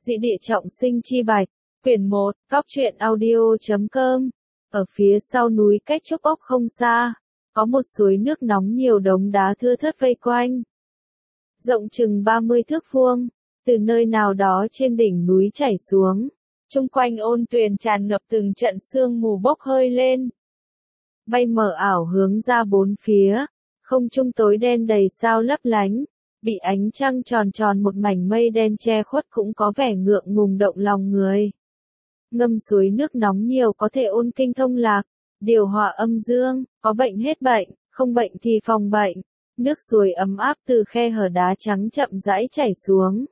Dị địa trọng sinh chi bạch, quyển 1, góc truyện audio.com. Ở phía sau núi cách Trúc Ốc không xa, có một suối nước nóng nhiều đống đá thưa thớt vây quanh. Rộng chừng 30 thước vuông, từ nơi nào đó trên đỉnh núi chảy xuống. Chung quanh ôn tuyền tràn ngập từng trận sương mù bốc hơi lên. Bay mờ ảo hướng ra bốn phía, không trung tối đen đầy sao lấp lánh. Bị ánh trăng tròn tròn một mảnh mây đen che khuất cũng có vẻ ngượng ngùng động lòng người. Ngâm suối nước nóng nhiều có thể ôn kinh thông lạc, điều hòa âm dương, có bệnh hết bệnh, không bệnh thì phòng bệnh. Nước suối ấm áp từ khe hở đá trắng chậm rãi chảy xuống.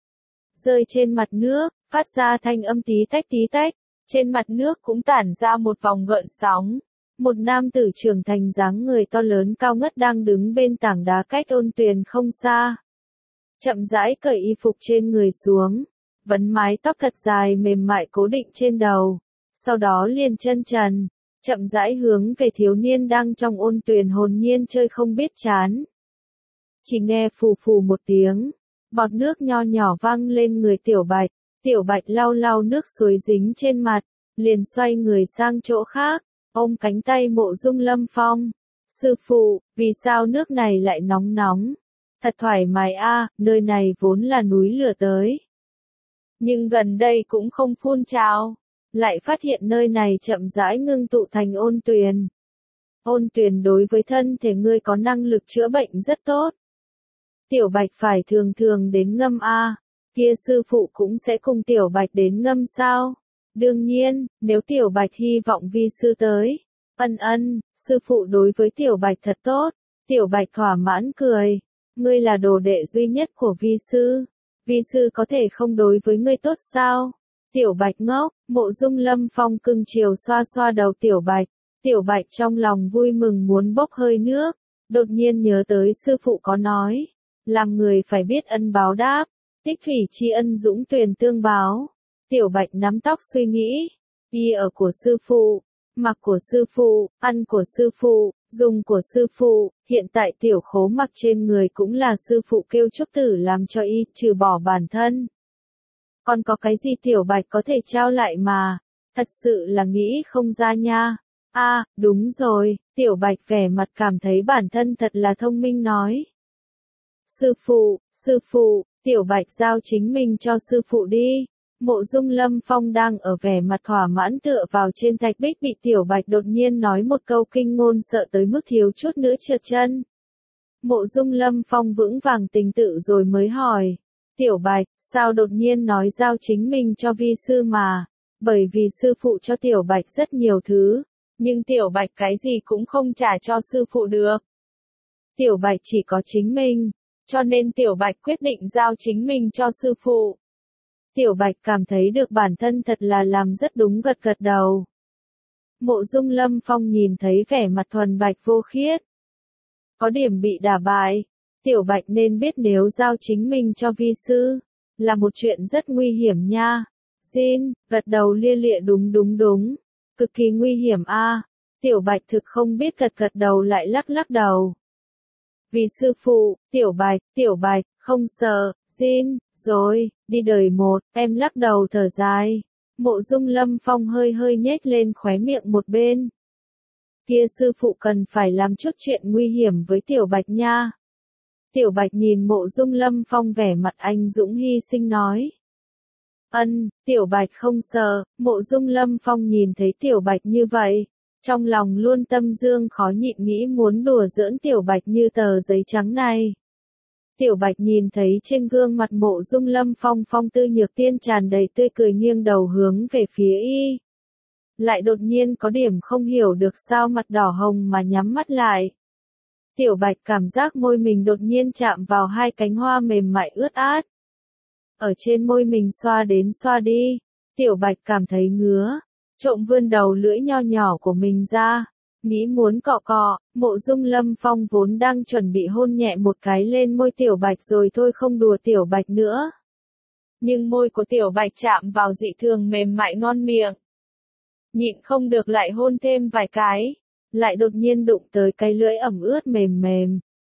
Rơi trên mặt nước, phát ra thanh âm tí tách, trên mặt nước cũng tản ra một vòng gợn sóng. Một nam tử trưởng thành dáng người to lớn cao ngất đang đứng bên tảng đá cách ôn tuyền không xa. Chậm rãi cởi y phục trên người xuống, vấn mái tóc thật dài mềm mại cố định trên đầu, sau đó liền chân trần, chậm rãi hướng về thiếu niên đang trong ôn tuyền hồn nhiên chơi không biết chán. Chỉ nghe phù phù một tiếng, bọt nước nho nhỏ văng lên người Tiểu Bạch lau lau nước suối dính trên mặt, liền xoay người sang chỗ khác. Ôm cánh tay Mộ Dung Lâm Phong. Sư phụ, vì sao nước này lại nóng nóng? Thật thoải mái a, nơi này vốn là núi lửa tới. Nhưng gần đây cũng không phun trào. Lại phát hiện nơi này chậm rãi ngưng tụ thành ôn tuyền. Ôn tuyền đối với thân thể ngươi có năng lực chữa bệnh rất tốt. Tiểu Bạch phải thường thường đến ngâm a. Kia sư phụ cũng sẽ cùng Tiểu Bạch đến ngâm sao? Đương nhiên, nếu Tiểu Bạch hy vọng vi sư tới. Sư phụ đối với Tiểu Bạch thật tốt. Tiểu Bạch thỏa mãn cười. Ngươi là đồ đệ duy nhất của vi sư. Vi sư có thể không đối với ngươi tốt sao? Tiểu Bạch ngốc, Mộ Dung Lâm Phong cưng chiều xoa xoa đầu Tiểu Bạch. Tiểu Bạch trong lòng vui mừng muốn bốc hơi nước. Đột nhiên nhớ tới sư phụ có nói. Làm người phải biết ân báo đáp. Tích thủy tri ân dũng tuyền tương báo. Tiểu Bạch nắm tóc suy nghĩ, đi ở của sư phụ, mặc của sư phụ, ăn của sư phụ, dùng của sư phụ, hiện tại tiểu khố mặc trên người cũng là sư phụ kêu trúc tử làm cho y, trừ bỏ bản thân. Còn có cái gì Tiểu Bạch có thể trao lại mà, thật sự là nghĩ không ra nha. Đúng rồi, Tiểu Bạch vẻ mặt cảm thấy bản thân thật là thông minh nói. Sư phụ, Tiểu Bạch giao chính mình cho sư phụ đi. Mộ Dung Lâm Phong đang ở vẻ mặt thỏa mãn tựa vào trên thạch bích bị Tiểu Bạch đột nhiên nói một câu kinh ngôn sợ tới mức thiếu chút nữa trượt chân. Mộ Dung Lâm Phong vững vàng tình tự rồi mới hỏi. Tiểu Bạch, sao đột nhiên nói giao chính mình cho vi sư mà? Bởi vì sư phụ cho Tiểu Bạch rất nhiều thứ, nhưng Tiểu Bạch cái gì cũng không trả cho sư phụ được. Tiểu Bạch chỉ có chính mình, cho nên Tiểu Bạch quyết định giao chính mình cho sư phụ. Tiểu Bạch cảm thấy được bản thân thật là làm rất đúng gật đầu. Mộ Dung Lâm Phong nhìn thấy vẻ mặt thuần bạch vô khiết. Có điểm bị đả bại. Tiểu Bạch nên biết nếu giao chính mình cho vi sư, là một chuyện rất nguy hiểm nha. Jin, gật đầu lia lịa đúng. Cực kỳ nguy hiểm a. Tiểu Bạch thực không biết gật đầu lại lắc đầu. Vì sư phụ, Tiểu Bạch, không sợ. Jin, rồi, đi đời một, em lắc đầu thở dài. Mộ Dung Lâm Phong hơi nhếch lên khóe miệng một bên. Kia sư phụ cần phải làm chút chuyện nguy hiểm với Tiểu Bạch nha. Tiểu Bạch nhìn Mộ Dung Lâm Phong vẻ mặt anh dũng hy sinh nói. Tiểu Bạch không sợ. Mộ Dung Lâm Phong nhìn thấy Tiểu Bạch như vậy, trong lòng luôn tâm dương khó nhịn nghĩ muốn đùa giỡn Tiểu Bạch như tờ giấy trắng này. Tiểu Bạch nhìn thấy trên gương mặt Mộ Dung Lâm Phong phong tư nhược tiên tràn đầy tươi cười nghiêng đầu hướng về phía y. Lại đột nhiên có điểm không hiểu được sao mặt đỏ hồng mà nhắm mắt lại. Tiểu Bạch cảm giác môi mình đột nhiên chạm vào hai cánh hoa mềm mại ướt át. Ở trên môi mình xoa đến xoa đi, Tiểu Bạch cảm thấy ngứa, trộm vươn đầu lưỡi nho nhỏ của mình ra. Nghĩ muốn cọ, Mộ Dung Lâm Phong vốn đang chuẩn bị hôn nhẹ một cái lên môi Tiểu Bạch rồi thôi không đùa Tiểu Bạch nữa. Nhưng môi của Tiểu Bạch chạm vào dị thường mềm mại ngon miệng. Nhịn không được lại hôn thêm vài cái, lại đột nhiên đụng tới cái lưỡi ẩm ướt mềm,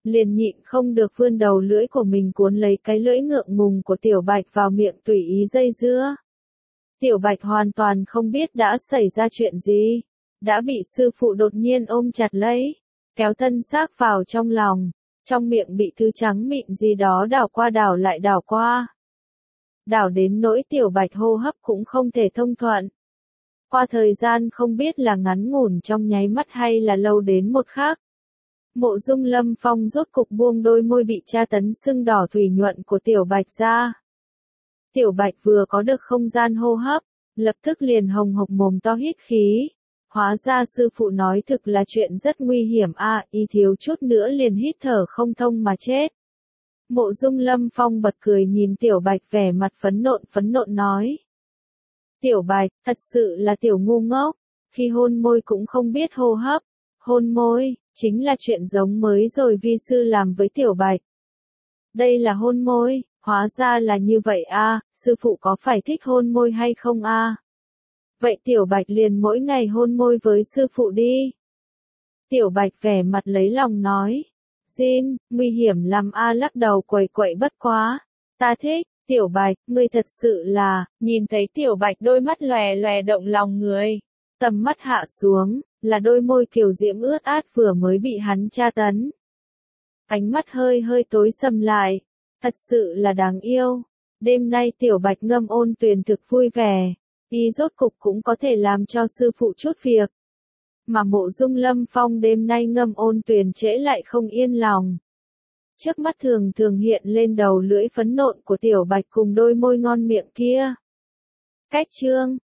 liền nhịn không được vươn đầu lưỡi của mình cuốn lấy cái lưỡi ngượng ngùng của Tiểu Bạch vào miệng tùy ý dây dưa. Tiểu Bạch hoàn toàn không biết đã xảy ra chuyện gì, đã bị sư phụ đột nhiên ôm chặt lấy, kéo thân xác vào trong lòng, trong miệng bị thứ trắng mịn gì đó đảo qua đảo lại đảo qua. Đảo đến nỗi Tiểu Bạch hô hấp cũng không thể thông thuận. Qua thời gian không biết là ngắn ngủn trong nháy mắt hay là lâu đến một khắc. Mộ Dung Lâm Phong rốt cục buông đôi môi bị tra tấn sưng đỏ thủy nhuận của Tiểu Bạch ra. Tiểu Bạch vừa có được không gian hô hấp, lập tức liền hồng hộc mồm to hít khí. Hóa ra sư phụ nói thực là chuyện rất nguy hiểm y thiếu chút nữa liền hít thở không thông mà chết. Mộ Dung Lâm Phong bật cười nhìn Tiểu Bạch vẻ mặt phẫn nộ nói. Tiểu Bạch, thật sự là tiểu ngu ngốc, khi hôn môi cũng không biết hô hấp. Hôn môi, chính là chuyện giống mới rồi vi sư làm với Tiểu Bạch. Đây là hôn môi, hóa ra là như vậy sư phụ có phải thích hôn môi hay không Vậy Tiểu Bạch liền mỗi ngày hôn môi với sư phụ đi. Tiểu Bạch vẻ mặt lấy lòng nói. Jin, nguy hiểm lắm lắc đầu quẩy quậy bất quá. Ta thích, Tiểu Bạch, ngươi thật sự là, nhìn thấy Tiểu Bạch đôi mắt lòe lòe động lòng người. Tầm mắt hạ xuống, là đôi môi kiều diễm ướt át vừa mới bị hắn tra tấn. Ánh mắt hơi tối sầm lại, thật sự là đáng yêu. Đêm nay Tiểu Bạch ngâm ôn tuyền thực vui vẻ, y rốt cục cũng có thể làm cho sư phụ chút việc. Mà Mộ Dung Lâm Phong đêm nay ngâm ôn tuyền trễ lại không yên lòng. Trước mắt thường hiện lên đầu lưỡi phấn nộn của Tiểu Bạch cùng đôi môi ngon miệng kia. Cách chương